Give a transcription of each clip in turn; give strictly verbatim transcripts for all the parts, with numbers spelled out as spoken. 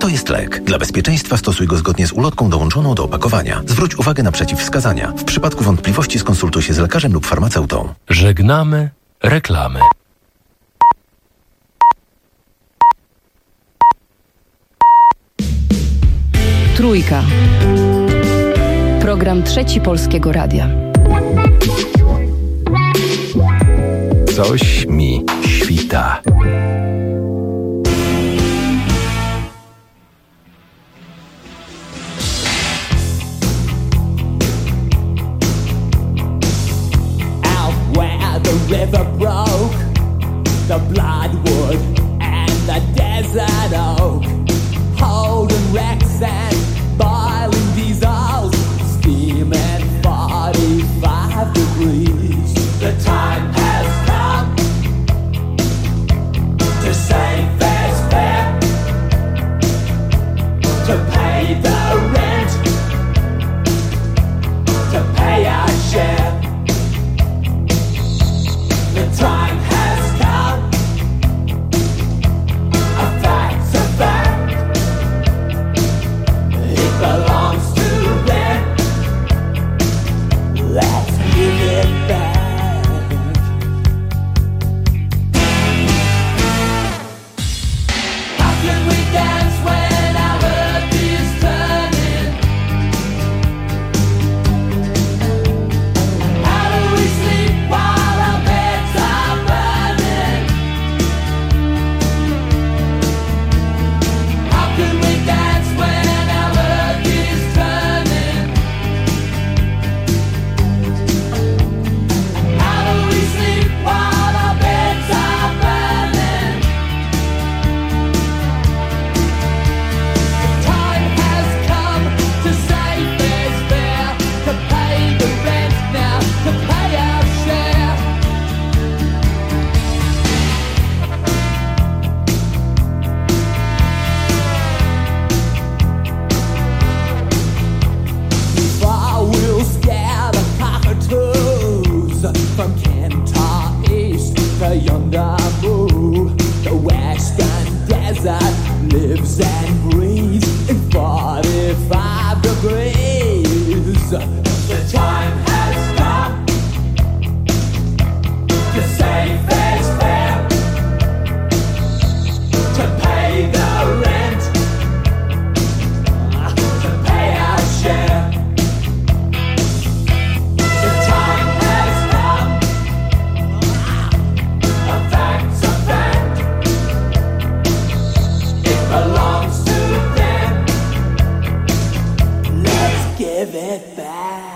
To jest lek. Dla bezpieczeństwa stosuj go zgodnie z ulotką dołączoną do opakowania. Zwróć uwagę na przeciwwskazania. W przypadku wątpliwości skonsultuj się z lekarzem lub farmaceutą. Żegnamy reklamy. Trójka. Program Trzeci Polskiego Radia. Coś mi świta. The river broke, the bloodwood and the desert oak, holding wrecks and boiling diesels, steaming forty-five degrees. The time has come to save fair's fair, to pay the rent, to pay our share. The time has come, a fact's a fact, it belongs to them, let's give it back. How can we dance when our earth is turning? How do we sleep while our beds are burning? How can we dance when our earth is turning? How do we sleep while our beds are burning? The time has come to save fair's fair, to pay the rent now, to pay our share. Before we'll scare the cockatoos from Kentar East to Yuendamu, the western desert lives and breathes in forty-five degrees. The time has come to save fair's fair, to pay the rent, to pay our share. The time has come, a fact's a fact, it belongs to them, let's give it back.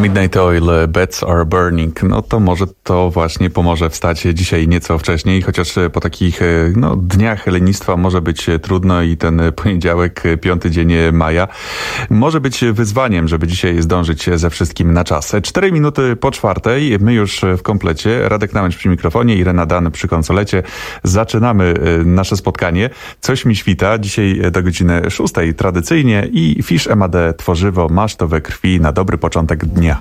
Midnight Oil, Beds Are Burning. No to może to właśnie pomoże wstać dzisiaj nieco wcześniej, chociaż po takich no, dniach lenistwa może być trudno i ten poniedziałek, piąty dzień maja, może być wyzwaniem, żeby dzisiaj zdążyć ze wszystkim na czas. Cztery minuty po czwartej, my już w komplecie. Radek Namęcz przy mikrofonie, Irena Dan przy konsolecie. Zaczynamy nasze spotkanie. Coś mi świta. Dzisiaj do godziny szóstej tradycyjnie i Fish M A D Tworzywo, masz to we krwi na dobry początek dnia.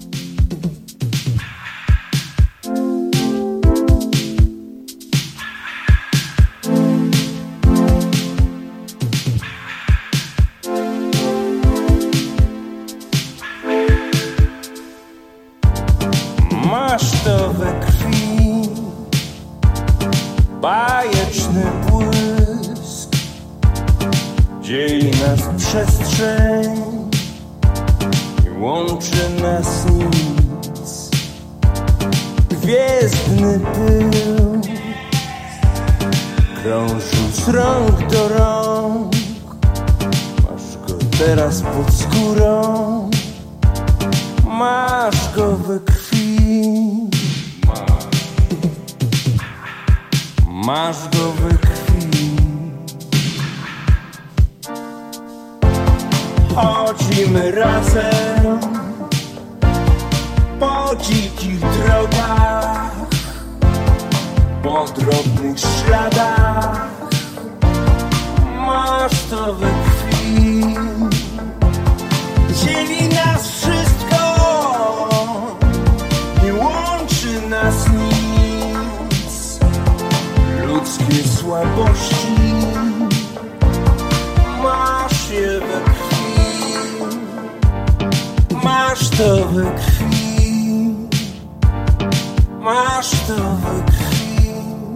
Masz to we krwi, bajeczny błysk, dzieli nas przestrzeń i łączy nas nic. Gwiezdny pył krążył z rąk do rąk, masz go teraz pod skórą, masz go we krwi. Masz go we krwi. Chodzimy razem po dzikich drogach, po drobnych śladach. Masz to we krwi. Dzieli nas wszystko, nie łączy nas nic. Ludzkie słabości masz je we krwi. Masz to we krwi. Masz to we krwi.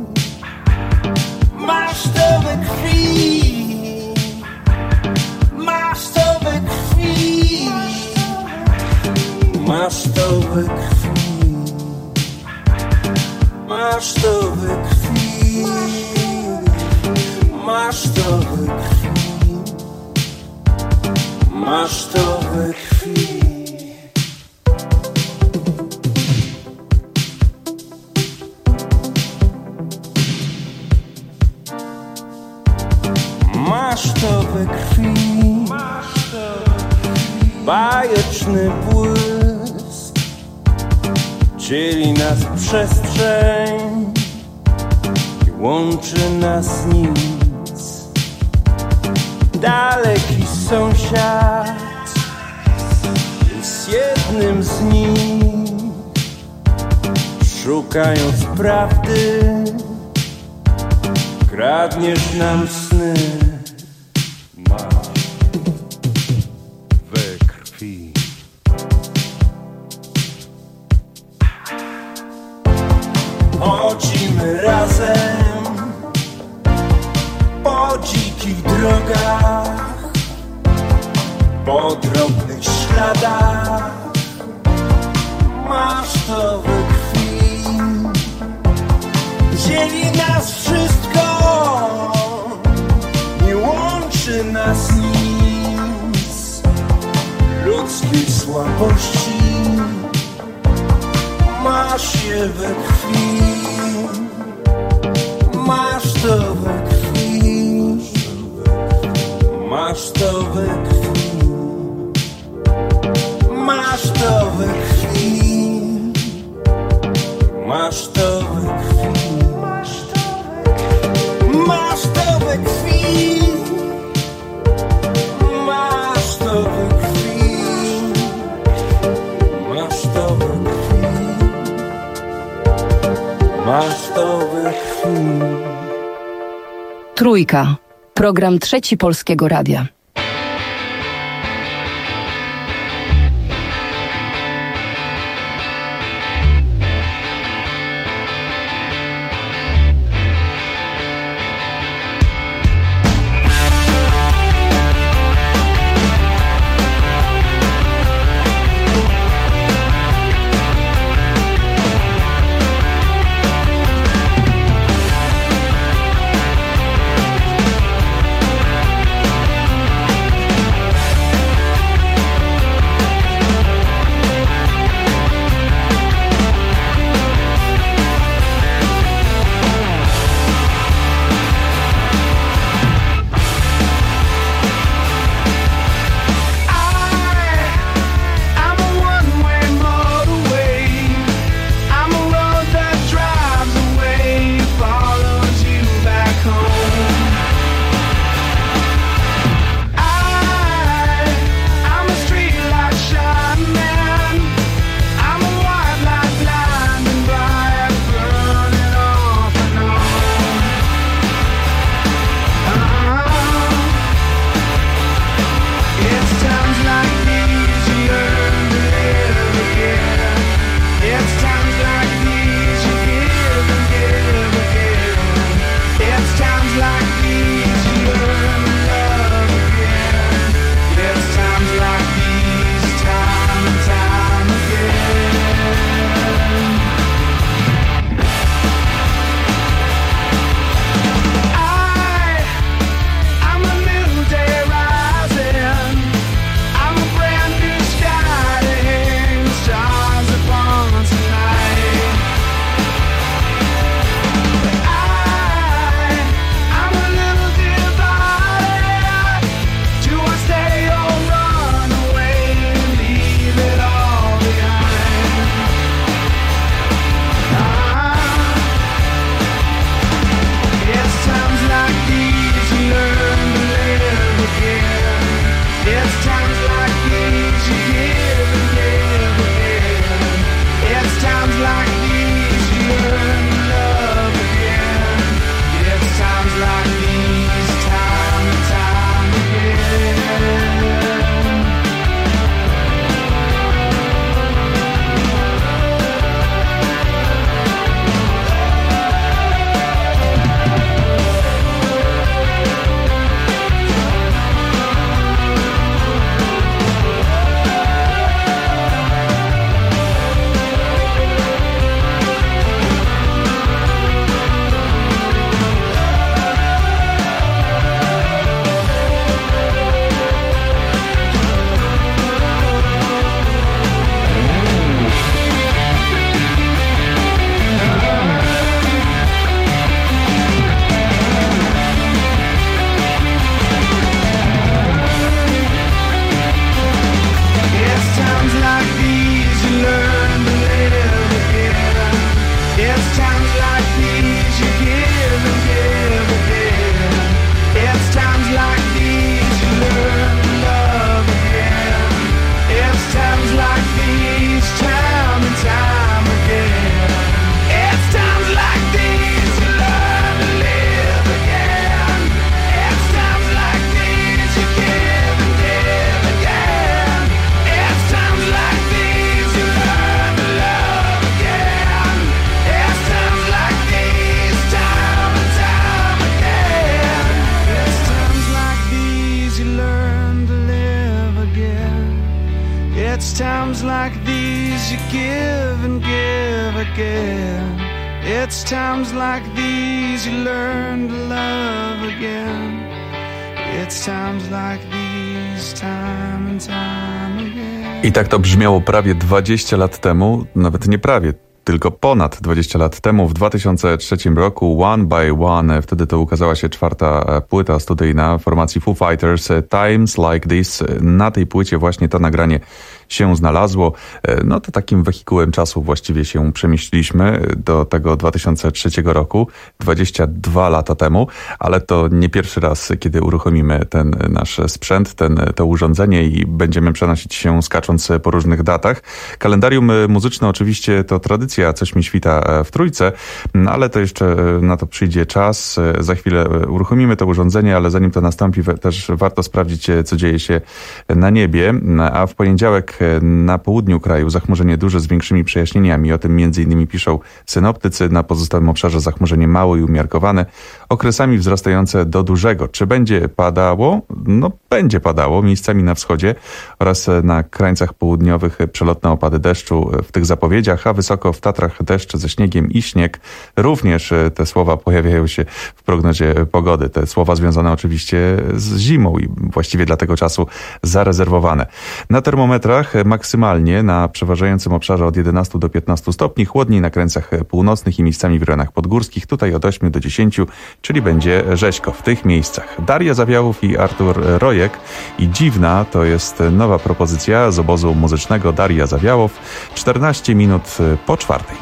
Masz to we krwi. Masz to we krwi. Masz to we krwi. Masz to we krwi. Masz to we krwi. Masz to we krwi. Masz to we krwi. Bajeczny błysk dzieli nas przestrzeń i łączy nas nic. Daleki sąsiad jest jednym z nich. Szukając prawdy, kradniesz nam sny. Masz we krwi. Chodzimy razem po dzikich drogach, po drobnych śladach. Masz to we krwi. Dzieli nas wszystko, nie łączy nas nic. Ludzkie słabości masz je we krwi. Masz to we krwi. Masz to we krwi. Masz to we krwi. Masz to we krwi. Masz to we krwi. Masz to we krwi. Masz to we krwi. Masz to we krwi. Trójka. Program Trzeci Polskiego Radia. again. It's times like these you learn to love again. It's times like these, time and time again. I tak to brzmiało prawie dwadzieścia lat temu, nawet nie prawie, tylko ponad dwadzieścia lat temu, w dwa tysiące trzecim roku, One by One, wtedy to ukazała się czwarta płyta studyjna formacji Foo Fighters, Times Like This. Na tej płycie właśnie to nagranie się znalazło. No to takim wehikułem czasu właściwie się przemieściliśmy do tego dwa tysiące trzeciego roku, dwadzieścia dwa lata temu, ale to nie pierwszy raz, kiedy uruchomimy ten nasz sprzęt, ten, to urządzenie i będziemy przenosić się skacząc po różnych datach. Kalendarium muzyczne oczywiście to tradycja, coś mi świta w trójce, ale to jeszcze na to przyjdzie czas. Za chwilę uruchomimy to urządzenie, ale zanim to nastąpi, też warto sprawdzić, co dzieje się na niebie, a w poniedziałek na południu kraju zachmurzenie duże z większymi przejaśnieniami. O tym między innymi piszą synoptycy. Na pozostałym obszarze zachmurzenie małe i umiarkowane, okresami wzrastające do dużego. Czy będzie padało? No będzie padało, miejscami na wschodzie oraz na krańcach południowych przelotne opady deszczu w tych zapowiedziach, a wysoko w Tatrach deszcz ze śniegiem i śnieg. Również te słowa pojawiają się w prognozie pogody. Te słowa związane oczywiście z zimą i właściwie dla tego czasu zarezerwowane. Na termometrach maksymalnie na przeważającym obszarze od jedenastu do piętnastu stopni, chłodniej na krańcach północnych i miejscami w rejonach podgórskich, tutaj od ośmiu do dziesięciu, czyli będzie rzeźko w tych miejscach. Daria Zawiałów i Artur Rojek i Dziwna to jest nowa propozycja z obozu muzycznego Daria Zawiałów, czternaście minut po czwartej.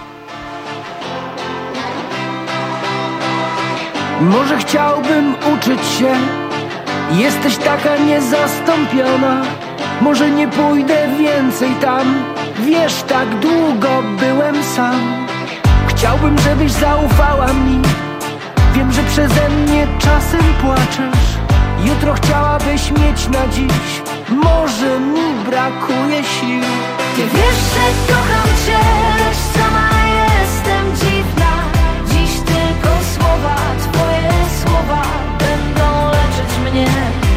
Może chciałbym uczyć się, jesteś taka niezastąpiona. Może nie pójdę więcej tam, wiesz, tak długo byłem sam. Chciałbym, żebyś zaufała mi, wiem, że przeze mnie czasem płaczesz. Jutro chciałabyś mieć na dziś, może mi brakuje sił. Ty wiesz, że kocham cię, lecz sama jestem dziwna. Dziś tylko słowa, twoje słowa będą leczyć mnie.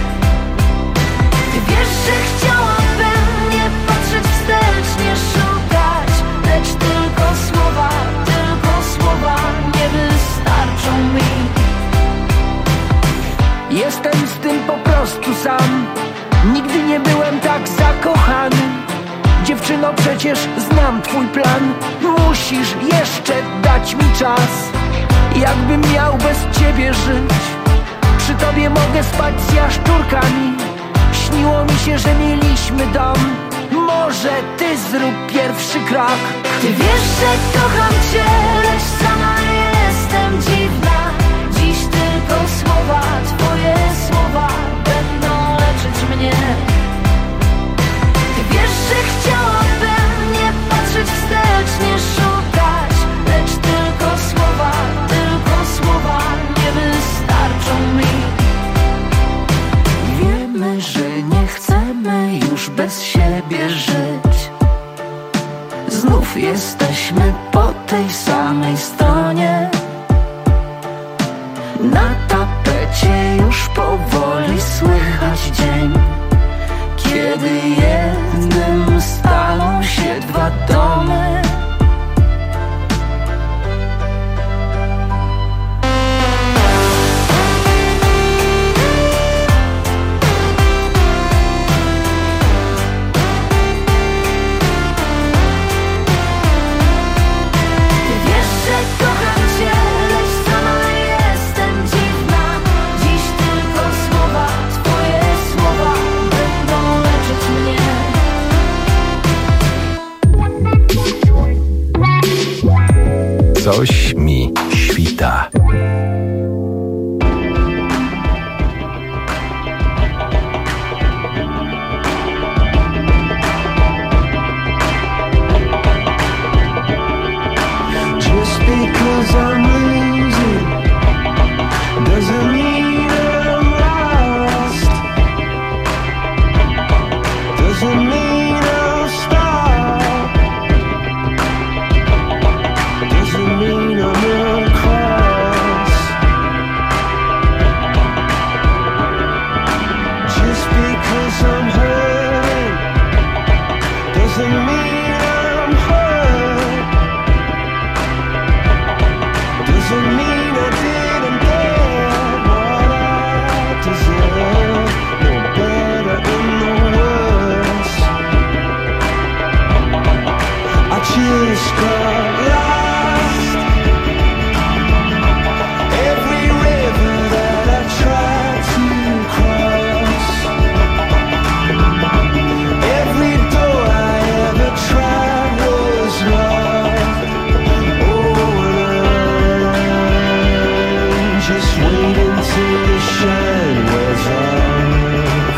Ty wiesz, że chciałabym nie patrzeć wstecz, nie szukać, lecz tylko słowa, tylko słowa nie wystarczą mi. Jestem z tym po prostu sam, nigdy nie byłem tak zakochany. Dziewczyno, przecież znam twój plan, musisz jeszcze dać mi czas. Jakbym miał bez ciebie żyć, przy tobie mogę spać z jaszczurkami. Śniło mi się, że mieliśmy dom, może ty zrób pierwszy krok. Ty wiesz, że kocham cię, lecz sama jestem dziwna. Dziś tylko słowa, twoje słowa będą leczyć mnie. Ty wiesz, że chciałabym nie patrzeć wstecz, nie szukać, lecz tylko słowa, tylko słowa nie wystarczą mi. Wiemy, że nie chcemy już bez siebie żyć. Znów jesteśmy po tej samej stronie. Na tapecie już powoli słychać dzień, kiedy jednym staną się dwa domy. Coś mi świta. Just because I'm losing doesn't mean I'm lost. Doesn't mean I'll stop. Doesn't mean I'm across. doesn't mean I didn't get what I deserve. No better in the worst. I just got lost. Every river that I tried to cross, every door I ever tried was locked. Oh, and I'm just waiting till the shine wears off.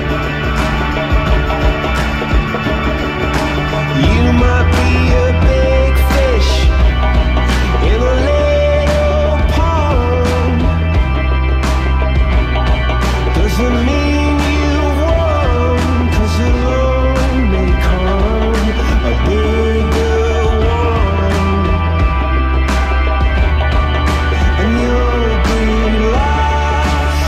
You might be a big fish in a little pond. Doesn't mean you've won, 'cause along may come a bigger one, and you'll be lost.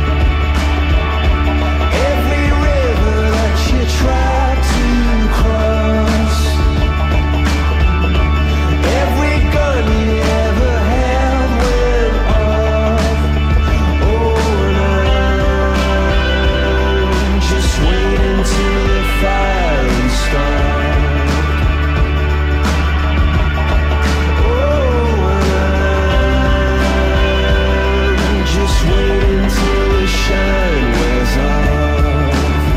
Every river that you try to cross, every gun you ever held went off. Oh, and I'm just waiting till the fire starts. Oh, and I'm just waiting till the shine wears off.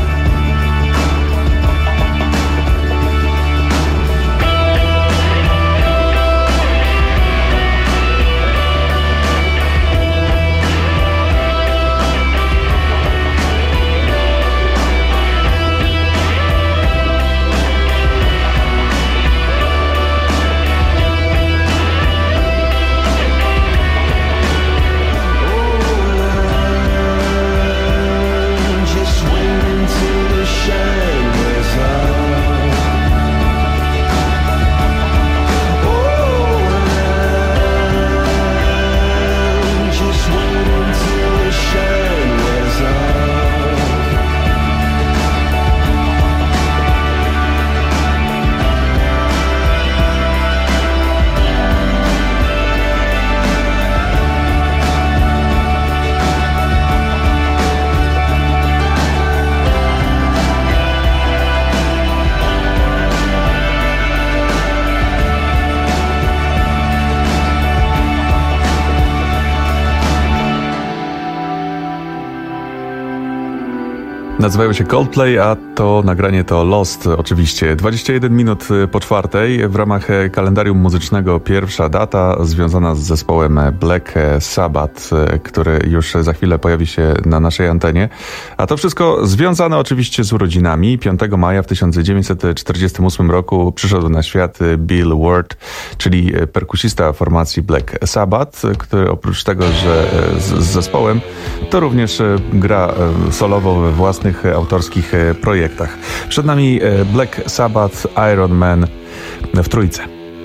I'm just waiting till the shine wears off. Oh, I'm just waiting till the shine wears off. Nazywają się Coldplay, a to nagranie to Lost oczywiście. dwadzieścia jeden minut po czwartej. W ramach kalendarium muzycznego pierwsza data związana z zespołem Black Sabbath, który już za chwilę pojawi się na naszej antenie. A to wszystko związane oczywiście z urodzinami. piątego maja w tysiąc dziewięćset czterdziestym ósmym roku przyszedł na świat Bill Ward, czyli perkusista formacji Black Sabbath, który oprócz tego, że z, z zespołem, to również gra solowo we własnych autorskich projektach. Przed nami Black Sabbath, Iron Man w trójce.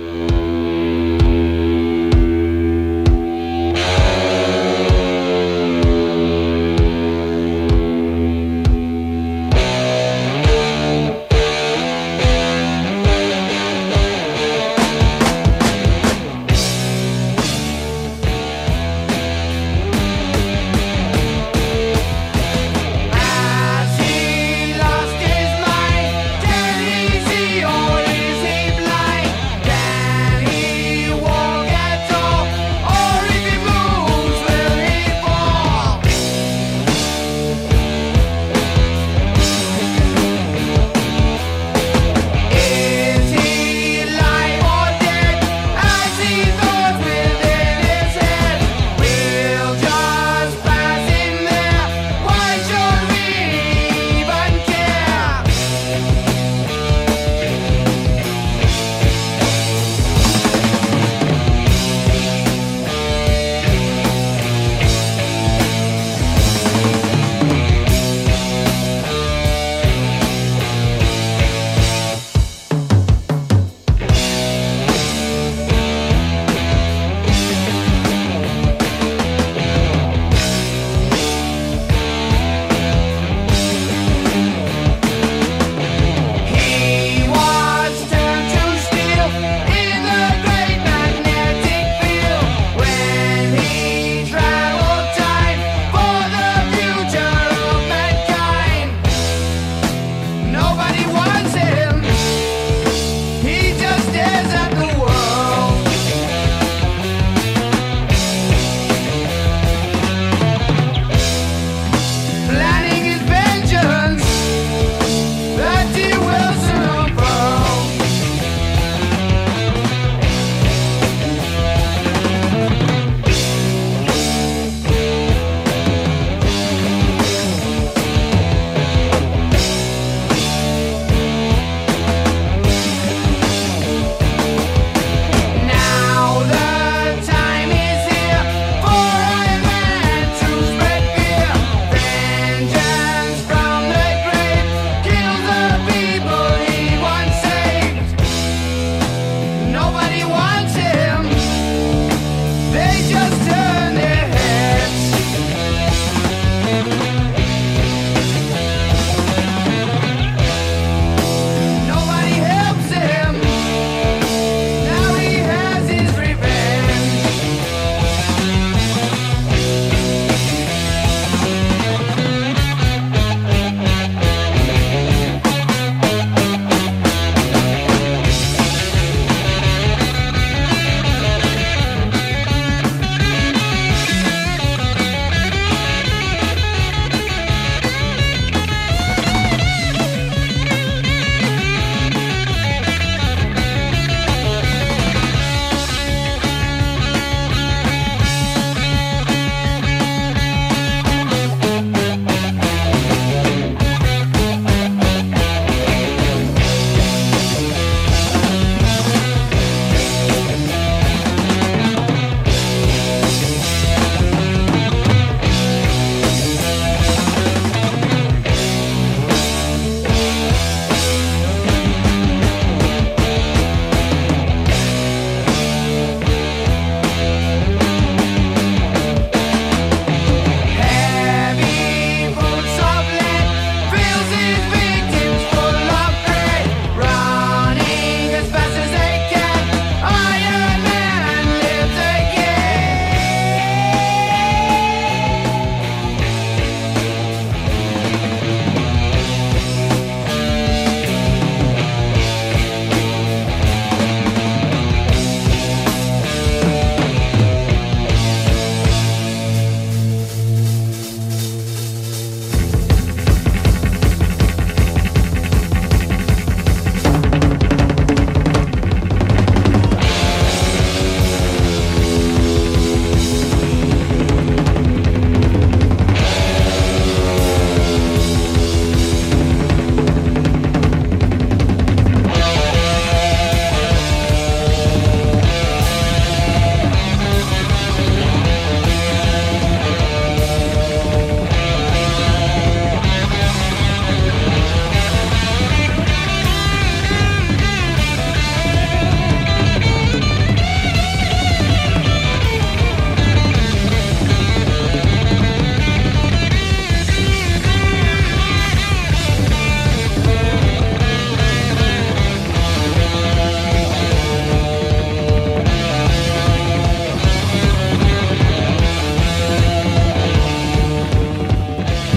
Has he lost his mind? Then is he or is he blind?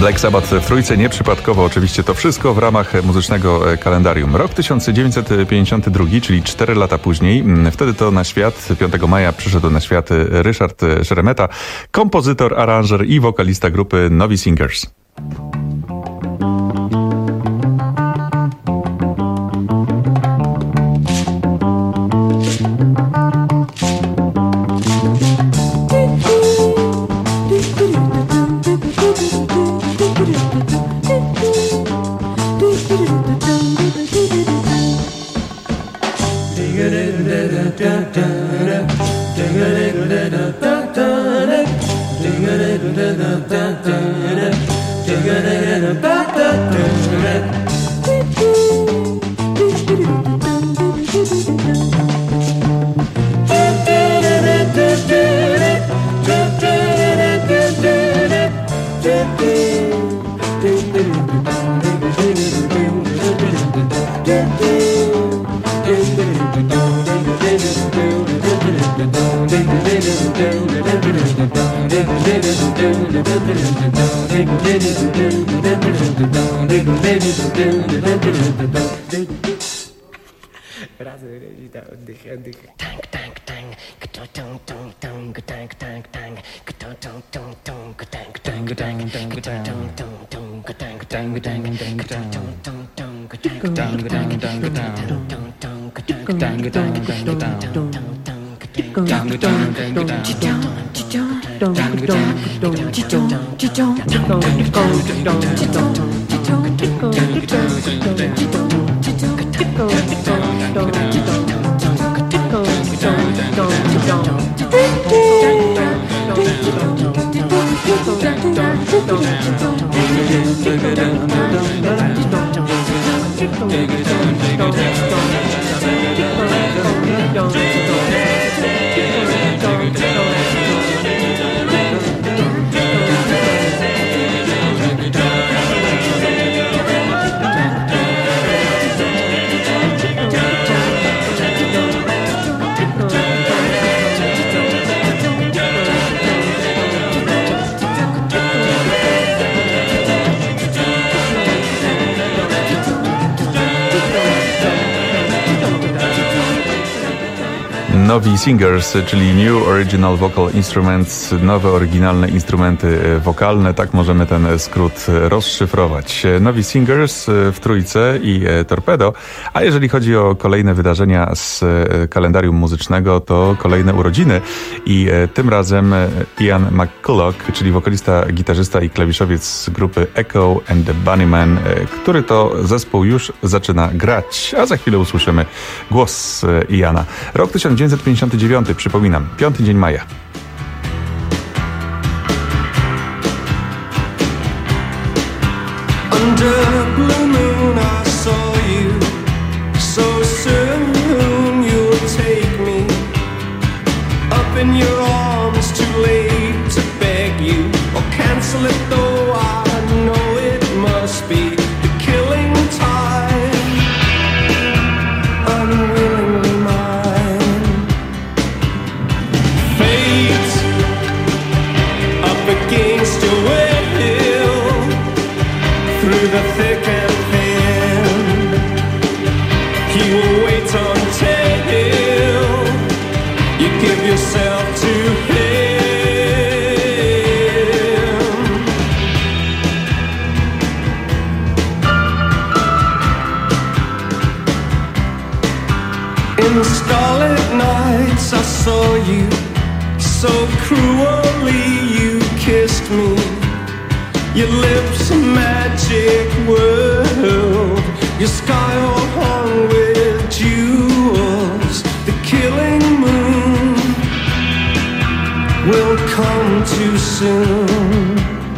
Black Sabbath w trójce, nieprzypadkowo oczywiście to wszystko w ramach muzycznego kalendarium. Rok tysiąc dziewięćset pięćdziesiąty drugi, czyli cztery lata później. Wtedy to na świat, piątego maja przyszedł na świat Ryszard Szeremeta, kompozytor, aranżer i wokalista grupy Novi Singers. Novi Singers, czyli New Original Vocal Instruments, nowe oryginalne instrumenty wokalne, tak możemy ten skrót rozszyfrować. Novi Singers w trójce i Torpedo, a jeżeli chodzi o kolejne wydarzenia z kalendarium muzycznego, to kolejne urodziny i tym razem Ian McCulloch, czyli wokalista, gitarzysta i klawiszowiec z grupy Echo and the Bunnymen, który to zespół już zaczyna grać, a za chwilę usłyszymy głos Iana. Rok tysiąc dziewięćset pięćdziesiąty dziewiąty, przypominam, piąty dzień maja. Under blue moon I saw you, so soon you'll take me up in your arms, too late to beg you or cancel it, though I know it must be the killing time, unwillingly mine. Fate up against your will, through the thick and thin, he will wait until you give yourself to him. In the starlit nights I saw you, so cruelly you kissed me. Your lips a magic world, your sky all hung with jewels. The killing moon will come too soon.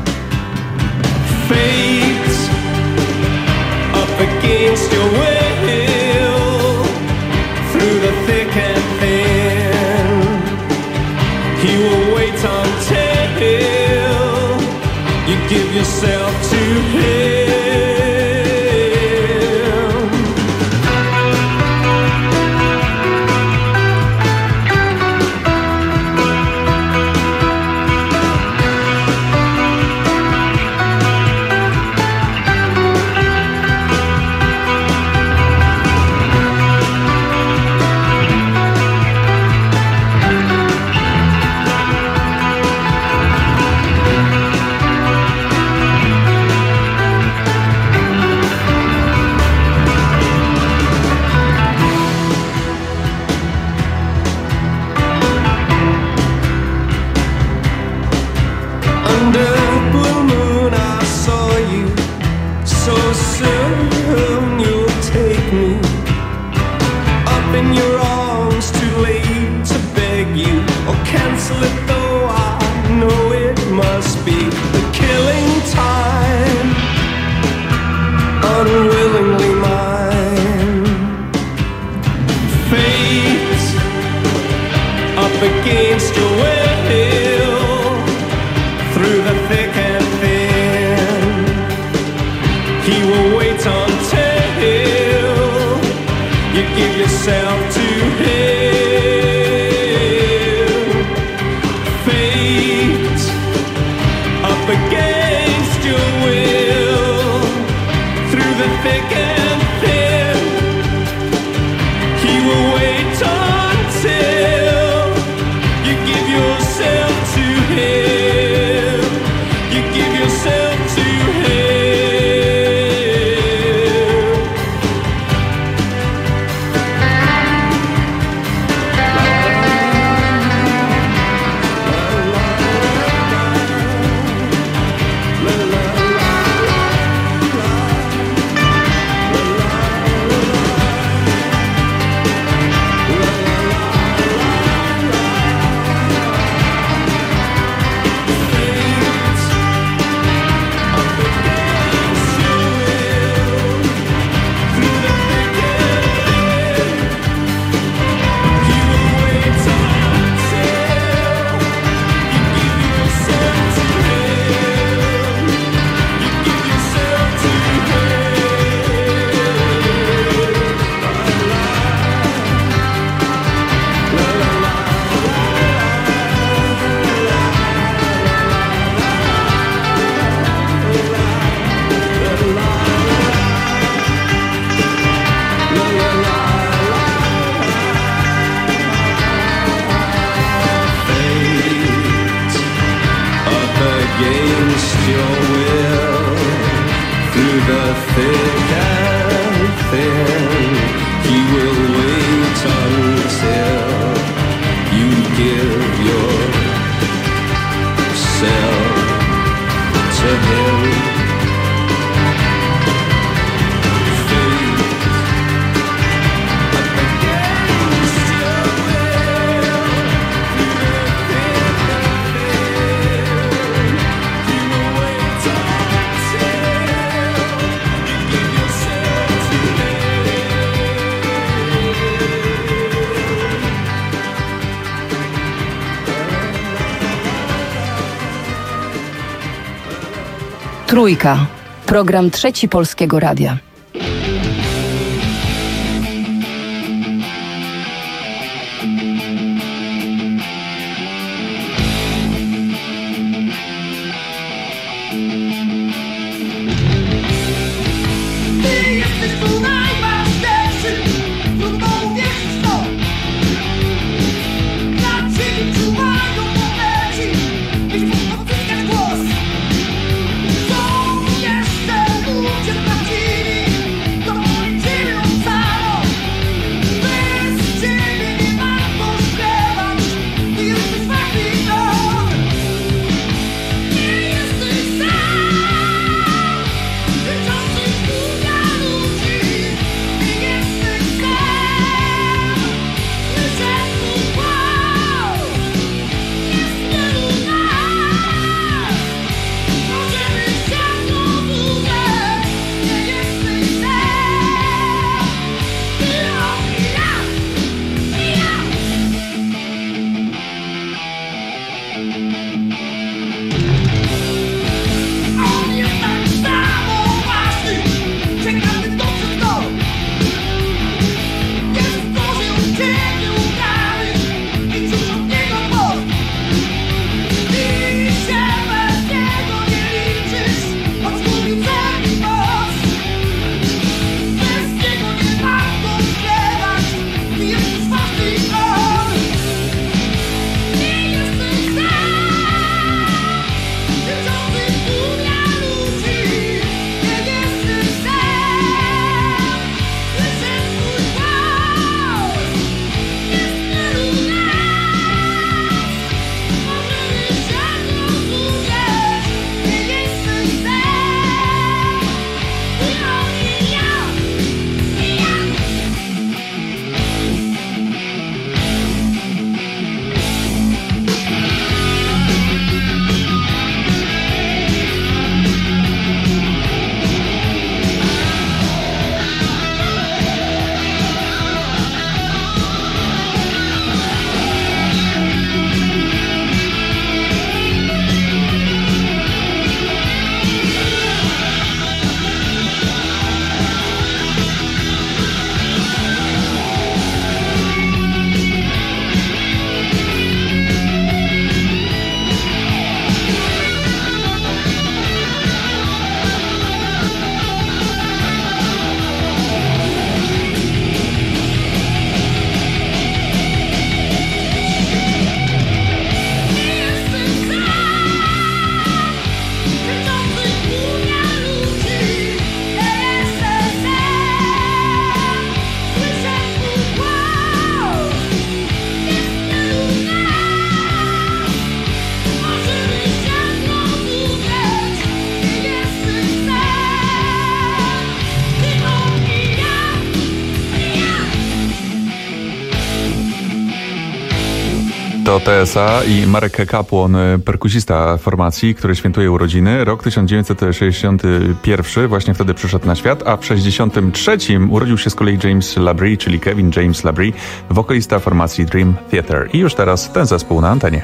Fate up against your will, through the thick and thin, he will wait until you give yourself to him. against your will. Through the thick and thin, he will wait until you give yourself to him. Trójka. Program Trzeci Polskiego Radia. To T S A i Marek Kapłon, perkusista formacji, który świętuje urodziny. Rok tysiąc dziewięćset sześćdziesiąty pierwszy, właśnie wtedy przyszedł na świat, a w sześćdziesiątym trzecim urodził się z kolei James Labrie, czyli Kevin James Labrie, wokalista formacji Dream Theater. I już teraz ten zespół na antenie.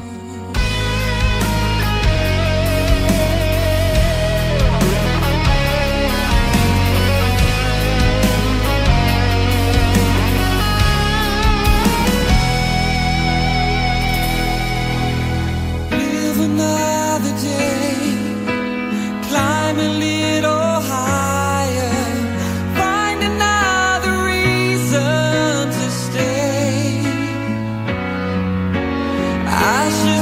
I should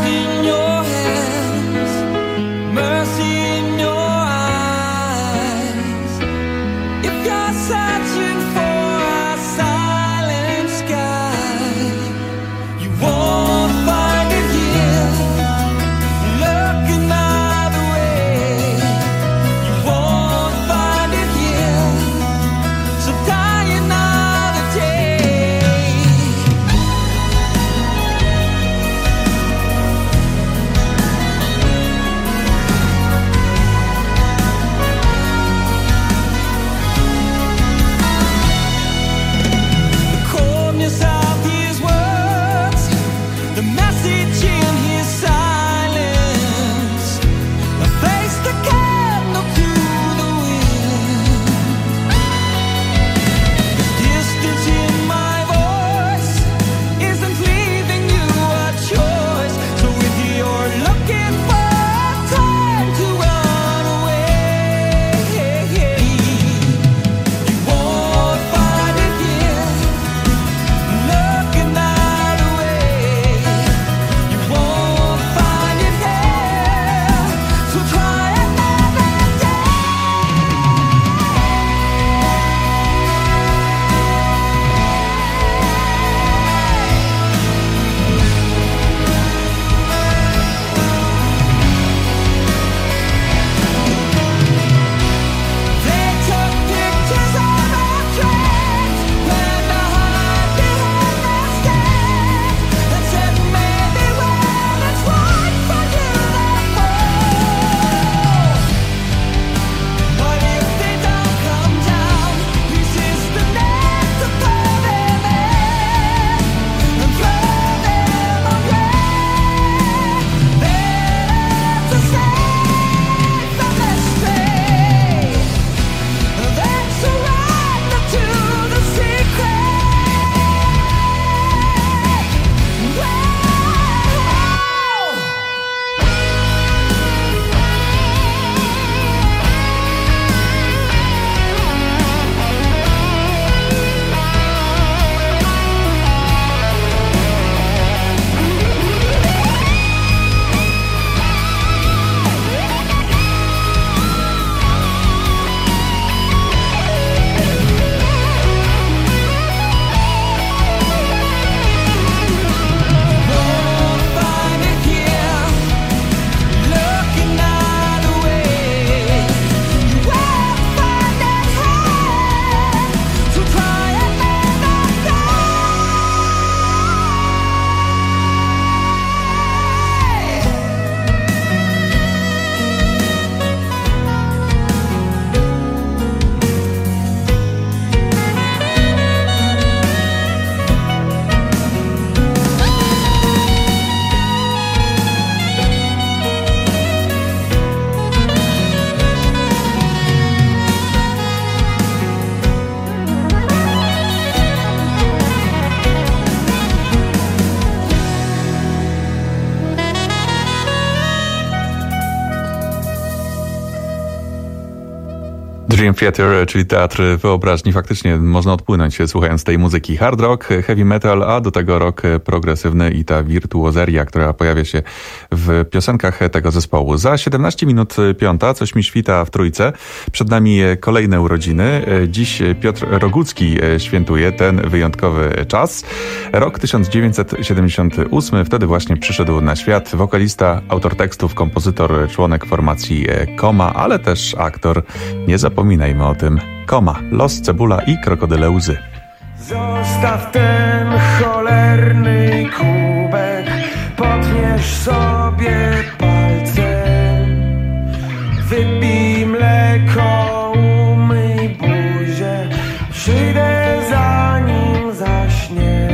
Dream Theater, czyli teatr wyobraźni. Faktycznie można odpłynąć słuchając tej muzyki. Hard rock, heavy metal, a do tego rock progresywny i ta wirtuozeria, która pojawia się w piosenkach tego zespołu. Za siedemnaście minut piąta, coś mi świta w trójce. Przed nami kolejne urodziny. Dziś Piotr Rogucki świętuje ten wyjątkowy czas. Rok tysiąc dziewięćset siedemdziesiąty ósmy. Wtedy właśnie przyszedł na świat wokalista, autor tekstów, kompozytor, członek formacji Koma, ale też aktor. Nie zapominajmy o tym. Koma, Los, Cebula i Krokodyle Łzy. Zostaw ten cholerny kubek, potniesz sobie palcem, wypij mleko, umyj buzię, przyjdę zanim zaśniesz.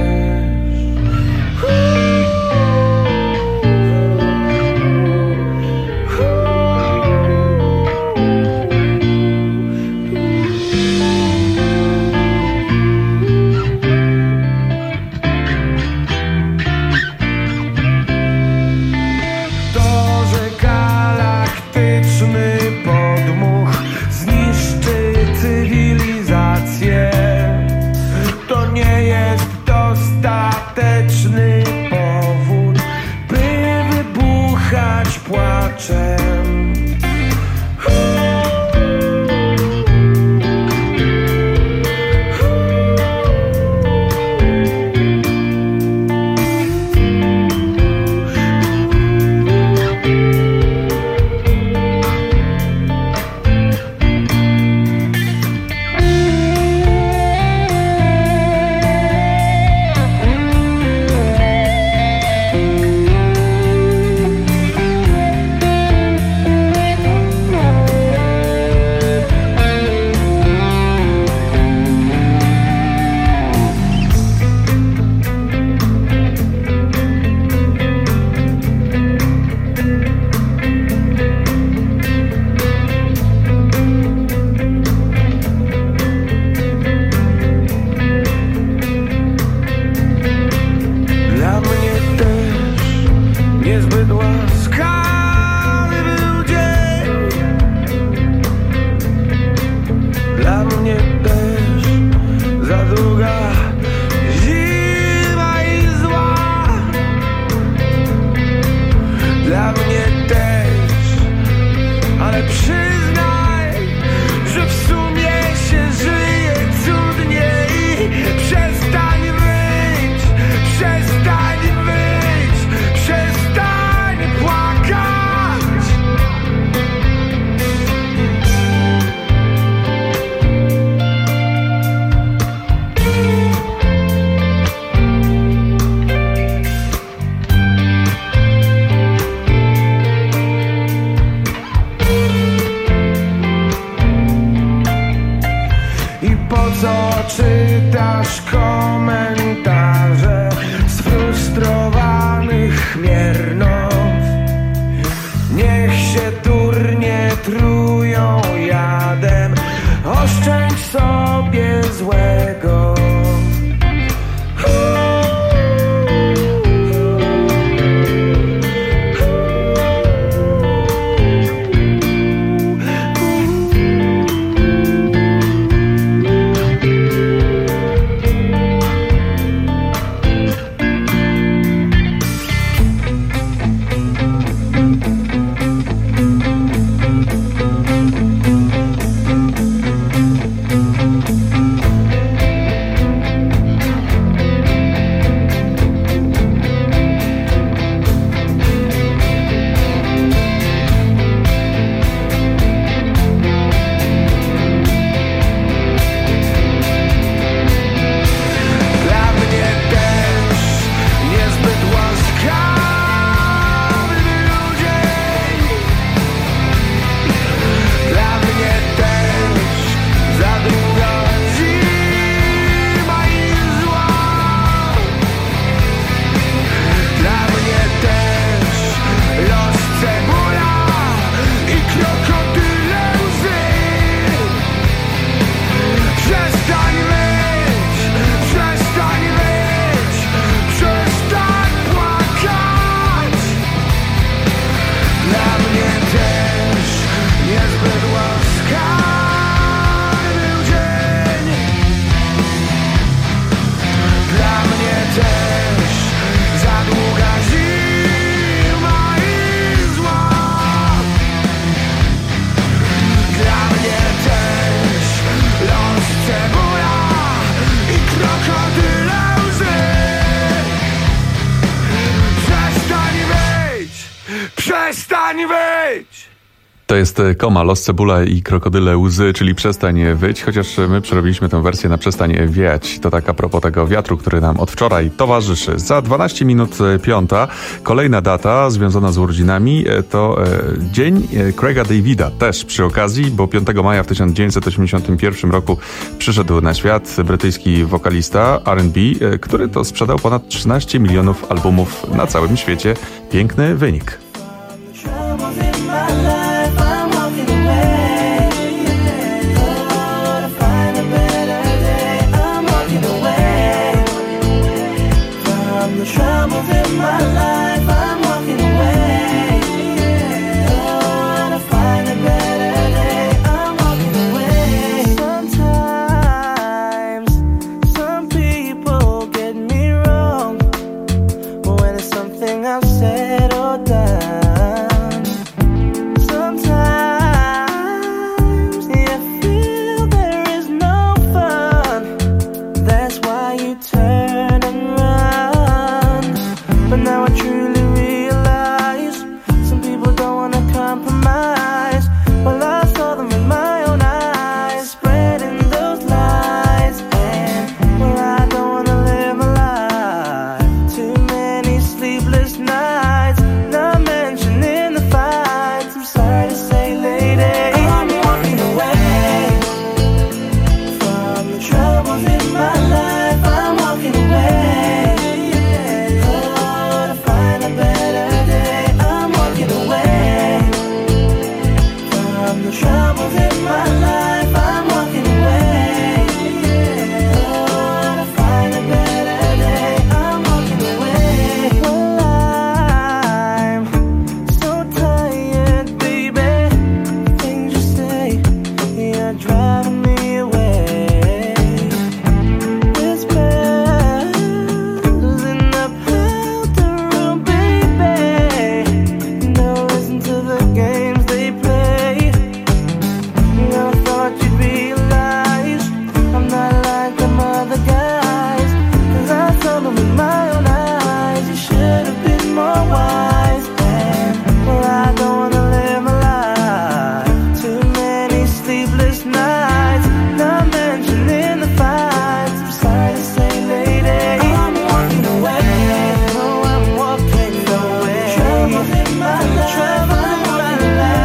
Podmuch zniszczy cywilizację. To nie jest dostateczny powód, by wybuchać płaczem. Czytasz komentarze sfrustrowanych miernów. Niech się durnie trują jadem, oszczędź sobie złego. Przestań wyć! To jest Koma, Los Cebula i Krokodyle Łzy, czyli Przestań wyć, chociaż my przerobiliśmy tę wersję na Przestań wiać. To tak a propos tego wiatru, który nam od wczoraj towarzyszy. Za dwanaście minut piąta, kolejna data związana z urodzinami to e, dzień Craiga Davida, też przy okazji, bo piątego maja w tysiąc dziewięćset osiemdziesiątym pierwszym roku przyszedł na świat brytyjski wokalista R and B, e, który to sprzedał ponad trzynaście milionów albumów na całym świecie. Piękny wynik. Troubles in my life, I'm walking away. Oh, to find a better day, I'm walking away. Sometimes, some people get me wrong when it's something I've said or done. Sometimes you feel there is no fun. That's why you turn and run. But now I truly realize some people don't wanna compromise. Well, I saw them with my own eyes, spreading those lies. And well, I don't wanna live my life. Too many sleepless nights, not mentioning the fights. I'm sorry to say, lady, I'm walking away from the troubles in my life. I'm walking away. Troubles in my life, I'm walking away. Oh, to find a better day, I'm walking away. Well, I'm so tired, baby. Things you say, you're driving me away. It's bells in the powder room, baby. No, listen to the games they play. I thought you'd realize I'm not like them other guys, 'cause I saw them with my own eyes. You should have been more wise. And well, I don't wanna live my life. Too many sleepless nights, not mentioning the fights. I'm sorry to say, lady, I'm walking away. Oh, I'm walking away. Troubles in my life. Trouble in my life.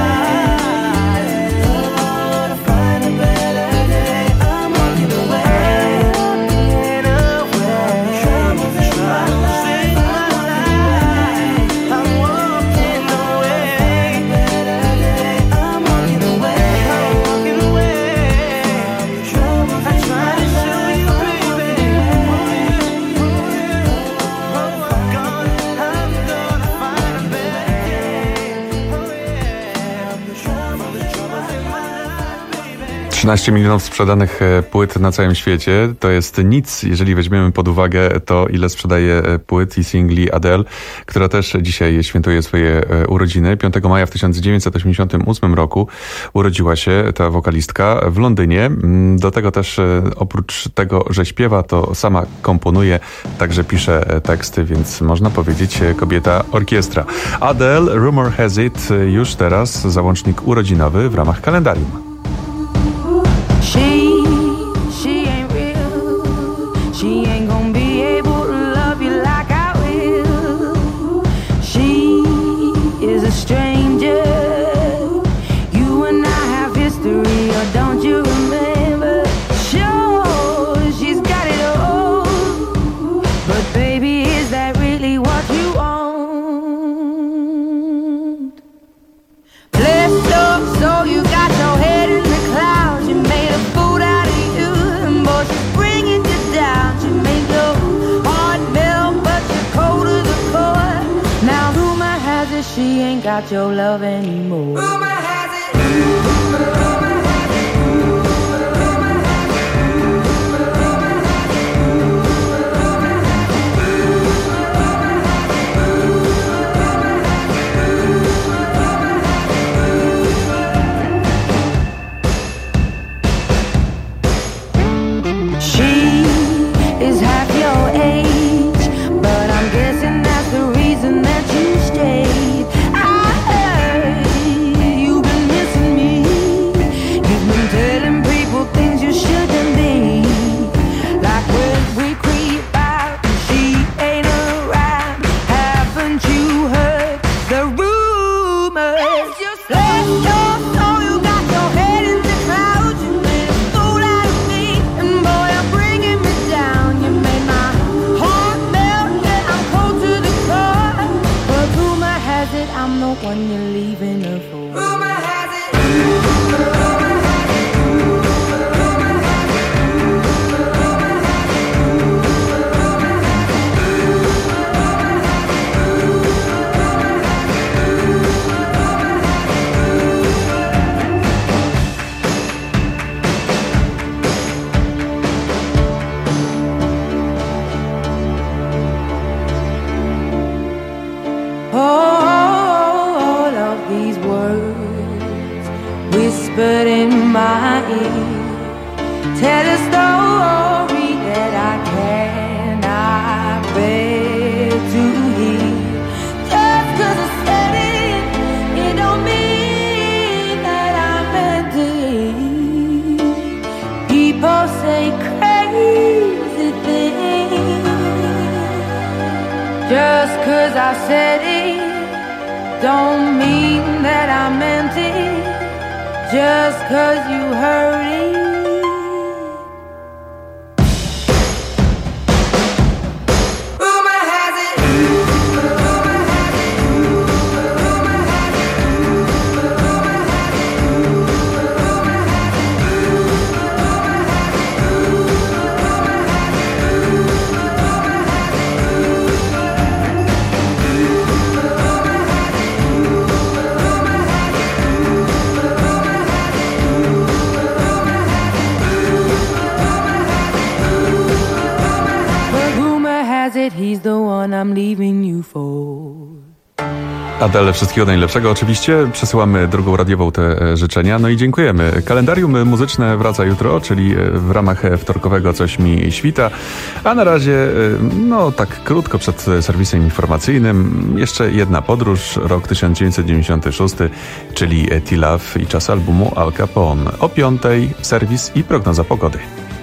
trzynaście milionów sprzedanych płyt na całym świecie. To jest nic, jeżeli weźmiemy pod uwagę to, ile sprzedaje płyt i singli Adele, która też dzisiaj świętuje swoje urodziny. piątego maja w tysiąc dziewięćset osiemdziesiątym ósmym roku urodziła się ta wokalistka w Londynie. Do tego też oprócz tego, że śpiewa, to sama komponuje, także pisze teksty, więc można powiedzieć kobieta orkiestra. Adele, Rumor Has It, już teraz załącznik urodzinowy w ramach kalendarium. She, she ain't real. She ain't gonna be able to love you like I will. She is a stranger. You and I have history, or don't you remember? Sure, she's got it all. But baby, is that really what you want? Blessed up, so you got your head in the clouds. You made a fool out of you, and boy, she's bringing you down. She made your heart melt, but you're cold to the core. Now rumor has it she ain't got your love anymore. Rumor has it. Rumor has it. I rumors. Bless your soul, you got your head in the clouds. You made a fool out of me, and boy, you're bringing me down. You made my heart melt, yeah, I'm cold to the core. But rumor has it I'm the one you're leaving her for. Rumor has it. Rumor has it. All of these words whispered in my ear tell a story that I cannot bear to hear. Just 'cause I said it, it don't mean that I meant it. People say crazy things. Just 'cause I said it don't mean that I meant it. Just 'cause you heard it. Rumor has it. Rumor has it. Rumor has it. Rumor has it. Rumor has it. He's the one I'm leaving you for. Adele, wszystkiego najlepszego. Oczywiście przesyłamy drugą radiową te życzenia. No i dziękujemy. Kalendarium muzyczne wraca jutro, czyli w ramach wtorkowego Coś mi świta. A na razie, no tak krótko przed serwisem informacyjnym, jeszcze jedna podróż, rok tysiąc dziewięćset dziewięćdziesiąty szósty, czyli T-Love i czas albumu Al Capone. O piątej serwis i prognoza pogody.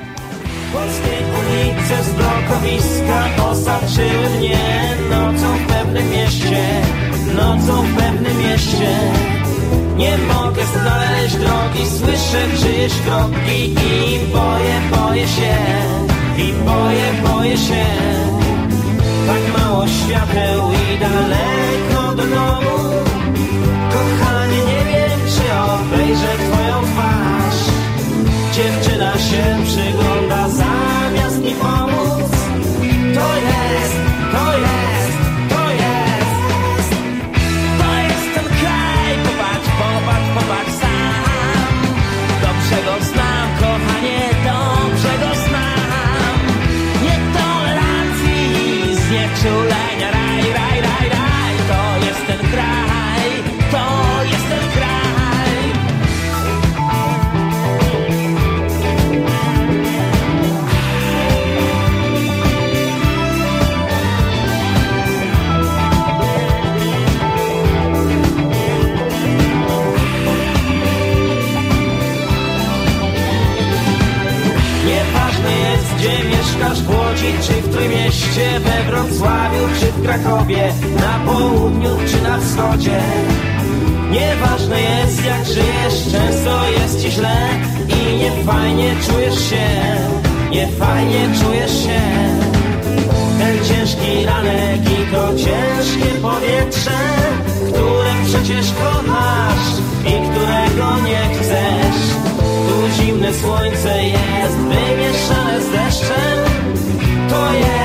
Przez blokowiska osaczyły mnie nocą w pewnym mieście, nocą w pewnym mieście. Nie mogę znaleźć drogi, słyszę czyjeś kroki i boję, boję się, i boję, boję się. Tak mało świateł i daleko do domu. Kochanie, nie wiem, czy obejrzę twoją twarz. Dziewczyna się przygląda zamiast mi pomóc. To jest, to jest, to jest. To jest ten kraj, popatrz, popatrz, popatrz sam. Dobrze go znam, kochanie, dobrze go znam. Nietolerancji, znieczulenia, raj, raj, raj, raj. To jest ten kraj, to jest ten kraj. Gdzie mieszkasz, w Łodzi czy w Trójmieście, we Wrocławiu czy w Krakowie, na południu czy na wschodzie. Nieważne jest, jak żyjesz, często jest ci źle i niefajnie czujesz się, niefajnie czujesz się. Ten ciężki ranek i to ciężkie powietrze, które przecież kochasz i którego nie chcesz. Tu zimne słońce jest wymieszane z deszczem. To jest